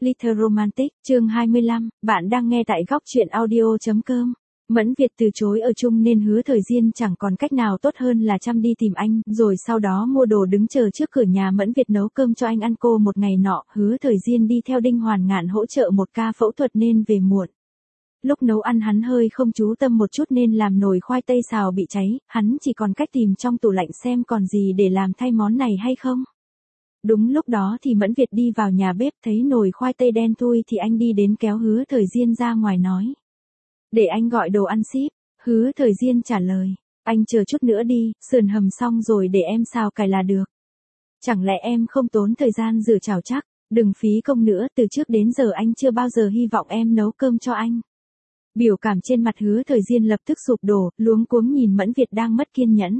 Little Romantic, chương 25, bạn đang nghe tại góc truyện audio.com. Mẫn Việt từ chối ở chung nên Hứa Thời Diên chẳng còn cách nào tốt hơn là chăm đi tìm anh, rồi sau đó mua đồ đứng chờ trước cửa nhà Mẫn Việt nấu cơm cho anh ăn. Cô một ngày nọ, Hứa Thời Diên đi theo Đinh Hoàn Ngạn hỗ trợ một ca phẫu thuật nên về muộn. Lúc nấu ăn hắn hơi không chú tâm một chút nên làm nồi khoai tây xào bị cháy, hắn chỉ còn cách tìm trong tủ lạnh xem còn gì để làm thay món này hay không. Đúng lúc đó thì Mẫn Việt đi vào nhà bếp thấy nồi khoai tây đen thui thì anh đi đến kéo Hứa Thời Diên ra ngoài nói. Để anh gọi đồ ăn ship. Hứa Thời Diên trả lời. Anh chờ chút nữa đi, sườn hầm xong rồi để em xào cải là được. Chẳng lẽ em không tốn thời gian rửa chảo chắc, đừng phí công nữa, từ trước đến giờ anh chưa bao giờ hy vọng em nấu cơm cho anh. Biểu cảm trên mặt Hứa Thời Diên lập tức sụp đổ, luống cuống nhìn Mẫn Việt đang mất kiên nhẫn.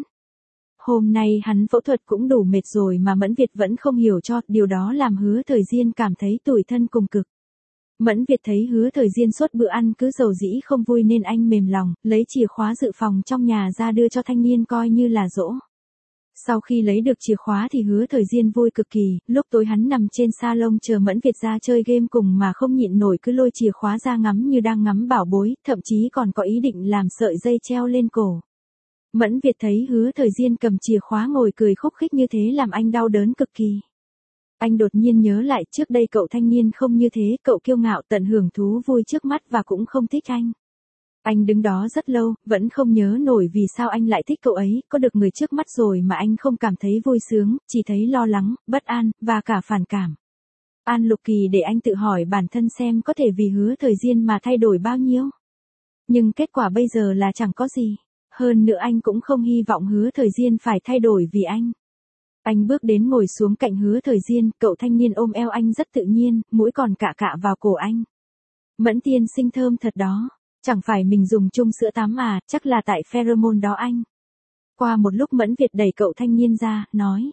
Hôm nay hắn phẫu thuật cũng đủ mệt rồi mà Mẫn Việt vẫn không hiểu cho, điều đó làm Hứa Thời Diên cảm thấy tủi thân cùng cực. Mẫn Việt thấy Hứa Thời Diên suốt bữa ăn cứ dầu dĩ không vui nên anh mềm lòng, lấy chìa khóa dự phòng trong nhà ra đưa cho thanh niên coi như là dỗ. Sau khi lấy được chìa khóa thì Hứa Thời Diên vui cực kỳ, lúc tối hắn nằm trên salon chờ Mẫn Việt ra chơi game cùng mà không nhịn nổi cứ lôi chìa khóa ra ngắm như đang ngắm bảo bối, thậm chí còn có ý định làm sợi dây treo lên cổ. Mẫn Việt thấy Hứa Thời Diên cầm chìa khóa ngồi cười khúc khích như thế làm anh đau đớn cực kỳ. Anh đột nhiên nhớ lại trước đây cậu thanh niên không như thế, cậu kiêu ngạo tận hưởng thú vui trước mắt và cũng không thích anh. Anh đứng đó rất lâu, vẫn không nhớ nổi vì sao anh lại thích cậu ấy, có được người trước mắt rồi mà anh không cảm thấy vui sướng, chỉ thấy lo lắng, bất an, và cả phản cảm. An Lục Kỳ để anh tự hỏi bản thân xem có thể vì Hứa Thời Diên mà thay đổi bao nhiêu. Nhưng kết quả bây giờ là chẳng có gì. Hơn nữa anh cũng không hy vọng Hứa Thời Diên phải thay đổi vì anh. Anh bước đến ngồi xuống cạnh Hứa Thời Diên, cậu thanh niên ôm eo anh rất tự nhiên, mũi còn cạ cạ vào cổ anh. Mẫn tiên sinh thơm thật đó, chẳng phải mình dùng chung sữa tắm à, chắc là tại pheromone đó anh. Qua một lúc Mẫn Việt đẩy cậu thanh niên ra, nói.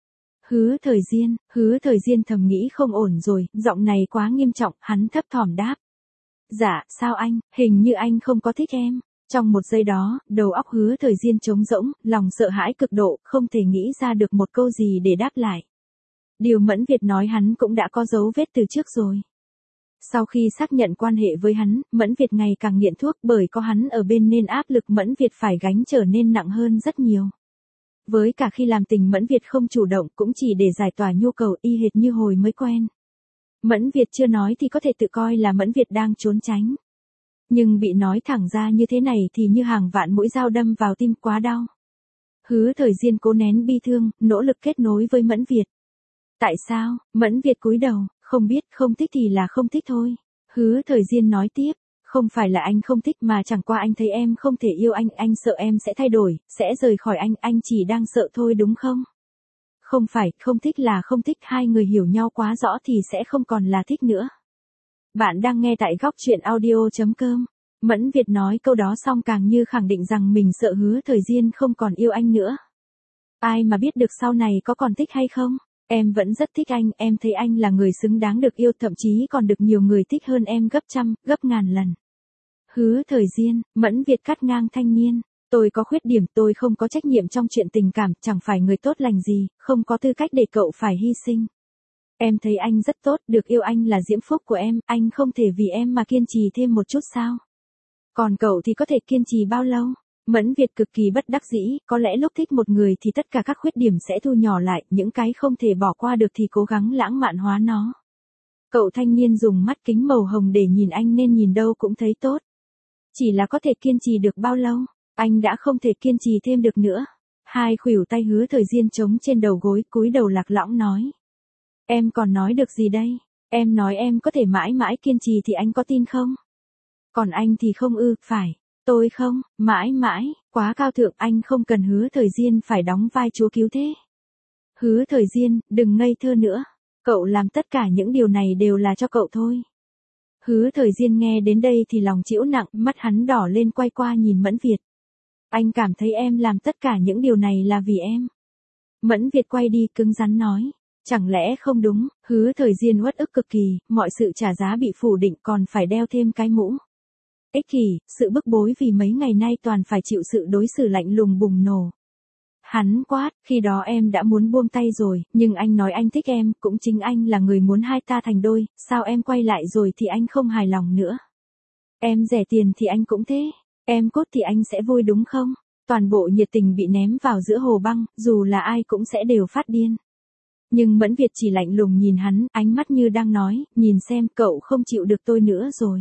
Hứa Thời Diên thầm nghĩ không ổn rồi, giọng này quá nghiêm trọng, hắn thấp thỏm đáp. Dạ, sao anh, hình như anh không có thích em. Trong một giây đó, đầu óc Hứa Thời Diên trống rỗng, lòng sợ hãi cực độ, không thể nghĩ ra được một câu gì để đáp lại. Điều Mẫn Việt nói hắn cũng đã có dấu vết từ trước rồi. Sau khi xác nhận quan hệ với hắn, Mẫn Việt ngày càng nghiện thuốc, bởi có hắn ở bên nên áp lực Mẫn Việt phải gánh trở nên nặng hơn rất nhiều. Với cả khi làm tình Mẫn Việt không chủ động cũng chỉ để giải tỏa nhu cầu y hệt như hồi mới quen. Mẫn Việt chưa nói thì có thể tự coi là Mẫn Việt đang trốn tránh. Nhưng bị nói thẳng ra như thế này thì như hàng vạn mũi dao đâm vào tim, quá đau. Hứa Thời Diên cố nén bi thương, nỗ lực kết nối với Mẫn Việt. Tại sao? Mẫn Việt cúi đầu, không biết, không thích thì là không thích thôi. Hứa Thời Diên nói tiếp, không phải là anh không thích mà chẳng qua anh thấy em không thể yêu anh sợ em sẽ thay đổi, sẽ rời khỏi anh chỉ đang sợ thôi đúng không? Không phải, không thích là không thích, hai người hiểu nhau quá rõ thì sẽ không còn là thích nữa. Bạn đang nghe tại góc truyện audio.com. Mẫn Việt nói câu đó xong càng như khẳng định rằng mình sợ Hứa Thời Diên không còn yêu anh nữa. Ai mà biết được sau này có còn thích hay không? Em vẫn rất thích anh, em thấy anh là người xứng đáng được yêu, thậm chí còn được nhiều người thích hơn em gấp trăm, gấp ngàn lần. Hứa Thời Diên, Mẫn Việt cắt ngang thanh niên. Tôi có khuyết điểm, tôi không có trách nhiệm trong chuyện tình cảm, chẳng phải người tốt lành gì, không có tư cách để cậu phải hy sinh. Em thấy anh rất tốt, được yêu anh là diễm phúc của em, anh không thể vì em mà kiên trì thêm một chút sao? Còn cậu thì có thể kiên trì bao lâu? Mẫn Việt cực kỳ bất đắc dĩ, có lẽ lúc thích một người thì tất cả các khuyết điểm sẽ thu nhỏ lại, những cái không thể bỏ qua được thì cố gắng lãng mạn hóa nó. Cậu thanh niên dùng mắt kính màu hồng để nhìn anh nên nhìn đâu cũng thấy tốt. Chỉ là có thể kiên trì được bao lâu? Anh đã không thể kiên trì thêm được nữa. Hai khuỷu tay Hứa Thời Diên trống trên đầu gối, cúi đầu lạc lõng nói. Em còn nói được gì đây? Em nói em có thể mãi mãi kiên trì thì anh có tin không? Còn anh thì không phải. Tôi không, mãi mãi, quá cao thượng, anh không cần Hứa Thời Diên phải đóng vai chúa cứu thế. Hứa Thời Diên, đừng ngây thơ nữa. Cậu làm tất cả những điều này đều là cho cậu thôi. Hứa Thời Diên nghe đến đây thì lòng chịu nặng, mắt hắn đỏ lên quay qua nhìn Mẫn Việt. Anh cảm thấy em làm tất cả những điều này là vì em. Mẫn Việt quay đi cứng rắn nói. Chẳng lẽ không đúng? Hứa Thời Diên uất ức cực kỳ, mọi sự trả giá bị phủ định còn phải đeo thêm cái mũ. Ích kỷ, sự bức bối vì mấy ngày nay toàn phải chịu sự đối xử lạnh lùng bùng nổ. Hắn quát, khi đó em đã muốn buông tay rồi, nhưng anh nói anh thích em, cũng chính anh là người muốn hai ta thành đôi, sao em quay lại rồi thì anh không hài lòng nữa. Em rẻ tiền thì anh cũng thế, em cốt thì anh sẽ vui đúng không? Toàn bộ nhiệt tình bị ném vào giữa hồ băng, dù là ai cũng sẽ đều phát điên. Nhưng Mẫn Việt chỉ lạnh lùng nhìn hắn, ánh mắt như đang nói, nhìn xem cậu không chịu được tôi nữa rồi.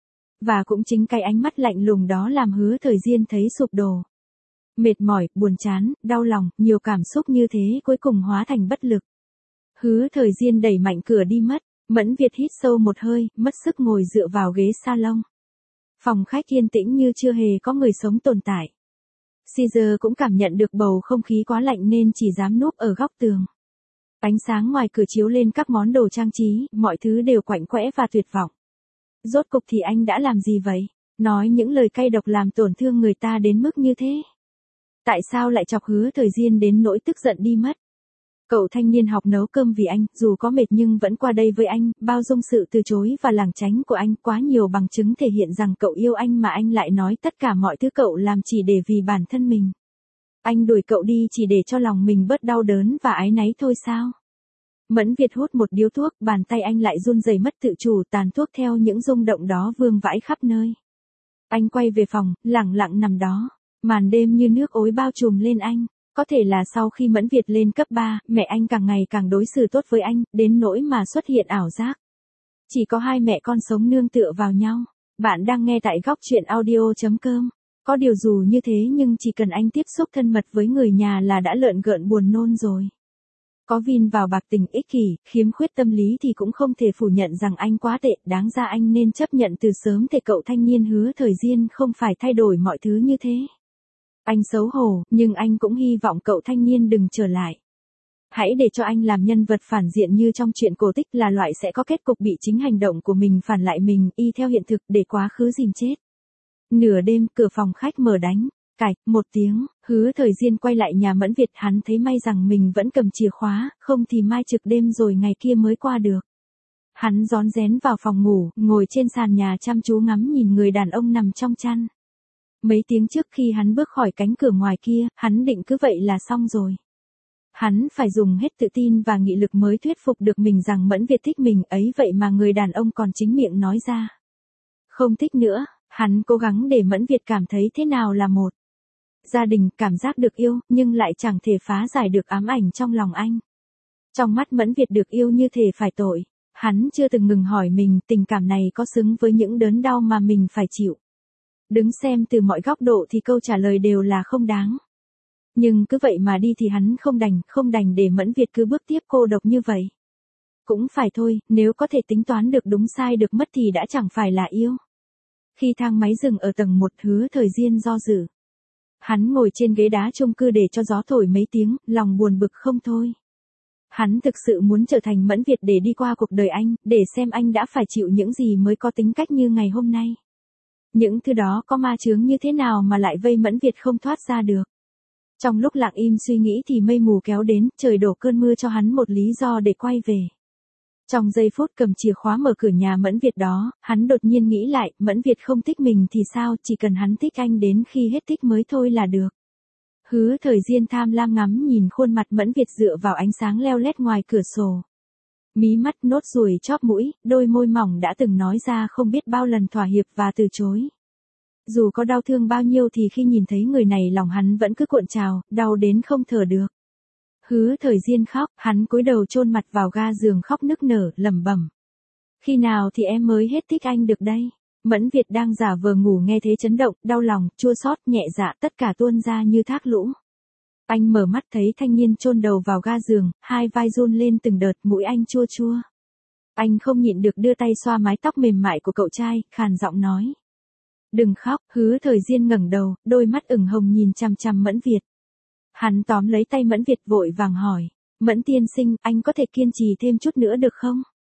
Và cũng chính cái ánh mắt lạnh lùng đó làm Hứa Thời Diên thấy sụp đổ. Mệt mỏi, buồn chán, đau lòng, nhiều cảm xúc như thế cuối cùng hóa thành bất lực. Hứa Thời Diên đẩy mạnh cửa đi mất, Mẫn Việt hít sâu một hơi, mất sức ngồi dựa vào ghế salon. Phòng khách yên tĩnh như chưa hề có người sống tồn tại. Caesar cũng cảm nhận được bầu không khí quá lạnh nên chỉ dám núp ở góc tường. Ánh sáng ngoài cửa chiếu lên các món đồ trang trí, mọi thứ đều quạnh quẽ và tuyệt vọng. Rốt cục thì anh đã làm gì vậy? Nói những lời cay độc làm tổn thương người ta đến mức như thế. Tại sao lại chọc Hứa Thời Diên đến nỗi tức giận đi mất? Cậu thanh niên học nấu cơm vì anh, dù có mệt nhưng vẫn qua đây với anh, bao dung sự từ chối và lảng tránh của anh, quá nhiều bằng chứng thể hiện rằng cậu yêu anh mà anh lại nói tất cả mọi thứ cậu làm chỉ để vì bản thân mình. Anh đuổi cậu đi chỉ để cho lòng mình bớt đau đớn và áy náy thôi sao? Mẫn Việt hút một điếu thuốc, bàn tay anh lại run rẩy mất tự chủ, tàn thuốc theo những rung động đó vương vãi khắp nơi. Anh quay về phòng, lẳng lặng nằm đó. Màn đêm như nước ối bao trùm lên anh. Có thể là sau khi Mẫn Việt lên cấp 3, mẹ anh càng ngày càng đối xử tốt với anh, đến nỗi mà xuất hiện ảo giác. Chỉ có hai mẹ con sống nương tựa vào nhau. Bạn đang nghe tại góc truyện audio.com. Có điều dù như thế nhưng chỉ cần anh tiếp xúc thân mật với người nhà là đã lợn gợn buồn nôn rồi. Có vin vào bạc tình ích kỷ, khiếm khuyết tâm lý thì cũng không thể phủ nhận rằng anh quá tệ, đáng ra anh nên chấp nhận từ sớm để cậu thanh niên Hứa Thời Diên không phải thay đổi mọi thứ như thế. Anh xấu hổ, nhưng anh cũng hy vọng cậu thanh niên đừng trở lại. Hãy để cho anh làm nhân vật phản diện như trong truyện cổ tích, là loại sẽ có kết cục bị chính hành động của mình phản lại mình, y theo hiện thực để quá khứ dìm chết. Nửa đêm, cửa phòng khách mở đánh. Cạch, một tiếng, Hứa Thời Diên quay lại nhà Mẫn Việt, hắn thấy may rằng mình vẫn cầm chìa khóa, không thì mai trực đêm rồi ngày kia mới qua được. Hắn rón rén vào phòng ngủ, ngồi trên sàn nhà chăm chú ngắm nhìn người đàn ông nằm trong chăn. Mấy tiếng trước khi hắn bước khỏi cánh cửa ngoài kia, hắn định cứ vậy là xong rồi. Hắn phải dùng hết tự tin và nghị lực mới thuyết phục được mình rằng Mẫn Việt thích mình, ấy vậy mà người đàn ông còn chính miệng nói ra. Không thích nữa, hắn cố gắng để Mẫn Việt cảm thấy thế nào là một gia đình, cảm giác được yêu, nhưng lại chẳng thể phá giải được ám ảnh trong lòng anh. Trong mắt Mẫn Việt được yêu như thể phải tội. Hắn chưa từng ngừng hỏi mình tình cảm này có xứng với những đớn đau mà mình phải chịu. Đứng xem từ mọi góc độ thì câu trả lời đều là không đáng. Nhưng cứ vậy mà đi thì hắn không đành để Mẫn Việt cứ bước tiếp cô độc như vậy. Cũng phải thôi, nếu có thể tính toán được đúng sai được mất thì đã chẳng phải là yêu. Khi thang máy dừng ở tầng 1, Hứa Thời Diên do dự. Hắn ngồi trên ghế đá chung cư để cho gió thổi mấy tiếng, lòng buồn bực không thôi. Hắn thực sự muốn trở thành Mẫn Việt để đi qua cuộc đời anh, để xem anh đã phải chịu những gì mới có tính cách như ngày hôm nay. Những thứ đó có ma chướng như thế nào mà lại vây Mẫn Việt không thoát ra được. Trong lúc lặng im suy nghĩ thì mây mù kéo đến, trời đổ cơn mưa cho hắn một lý do để quay về. Trong giây phút cầm chìa khóa mở cửa nhà Mẫn Việt đó, hắn đột nhiên nghĩ lại, Mẫn Việt không thích mình thì sao, chỉ cần hắn thích anh đến khi hết thích mới thôi là được. Hứa Thời Diên tham lam ngắm nhìn khuôn mặt Mẫn Việt dựa vào ánh sáng leo lét ngoài cửa sổ. Mí mắt, nốt ruồi chóp mũi, đôi môi mỏng đã từng nói ra không biết bao lần thỏa hiệp và từ chối. Dù có đau thương bao nhiêu thì khi nhìn thấy người này lòng hắn vẫn cứ cuộn trào, đau đến không thở được. Hứa Thời Diên khóc, hắn cúi đầu chôn mặt vào ga giường khóc nức nở, lẩm bẩm. Khi nào thì em mới hết thích anh được đây? Mẫn Việt đang giả vờ ngủ nghe thế chấn động, đau lòng, chua xót, nhẹ dạ, tất cả tuôn ra như thác lũ. Anh mở mắt thấy thanh niên chôn đầu vào ga giường, hai vai run lên từng đợt, mũi anh chua chua. Anh không nhịn được đưa tay xoa mái tóc mềm mại của cậu trai, khàn giọng nói. Đừng khóc, Hứa Thời Diên ngẩng đầu, đôi mắt ửng hồng nhìn chằm chằm Mẫn Việt. Hắn tóm lấy tay Mẫn Việt vội vàng hỏi. Mẫn tiên sinh, anh có thể kiên trì thêm chút nữa được không?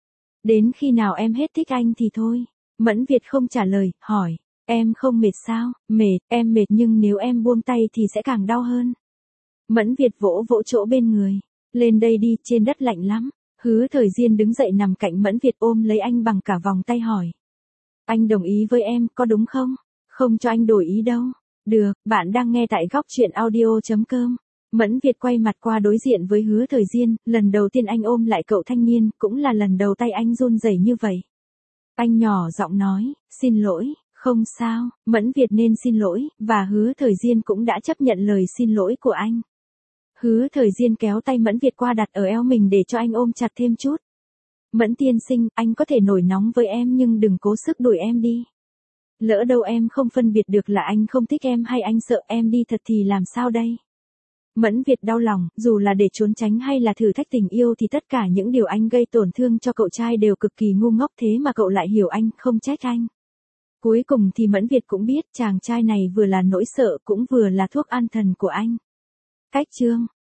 Đến khi nào em hết thích anh thì thôi. Mẫn Việt không trả lời, hỏi. Em không mệt sao? Mệt, em mệt nhưng nếu em buông tay thì sẽ càng đau hơn. Mẫn Việt vỗ vỗ chỗ bên người. Lên đây đi, trên đất lạnh lắm. Hứa Thời Diên đứng dậy nằm cạnh Mẫn Việt ôm lấy anh bằng cả vòng tay hỏi. Anh đồng ý với em, có đúng không? Không cho anh đổi ý đâu. Được, bạn đang nghe tại góc truyện audio.com. Mẫn Việt quay mặt qua đối diện với Hứa Thời Diên, lần đầu tiên anh ôm lại cậu thanh niên, cũng là lần đầu tay anh run rẩy như vậy. Anh nhỏ giọng nói, xin lỗi, không sao, Mẫn Việt nên xin lỗi, và Hứa Thời Diên cũng đã chấp nhận lời xin lỗi của anh. Hứa Thời Diên kéo tay Mẫn Việt qua đặt ở eo mình để cho anh ôm chặt thêm chút. Mẫn tiên sinh, anh có thể nổi nóng với em nhưng đừng cố sức đuổi em đi. Lỡ đâu em không phân biệt được là anh không thích em hay anh sợ em đi thật thì làm sao đây? Mẫn Việt đau lòng, dù là để trốn tránh hay là thử thách tình yêu thì tất cả những điều anh gây tổn thương cho cậu trai đều cực kỳ ngu ngốc, thế mà cậu lại hiểu anh, không trách anh. Cuối cùng thì Mẫn Việt cũng biết chàng trai này vừa là nỗi sợ cũng vừa là thuốc an thần của anh. Cách chương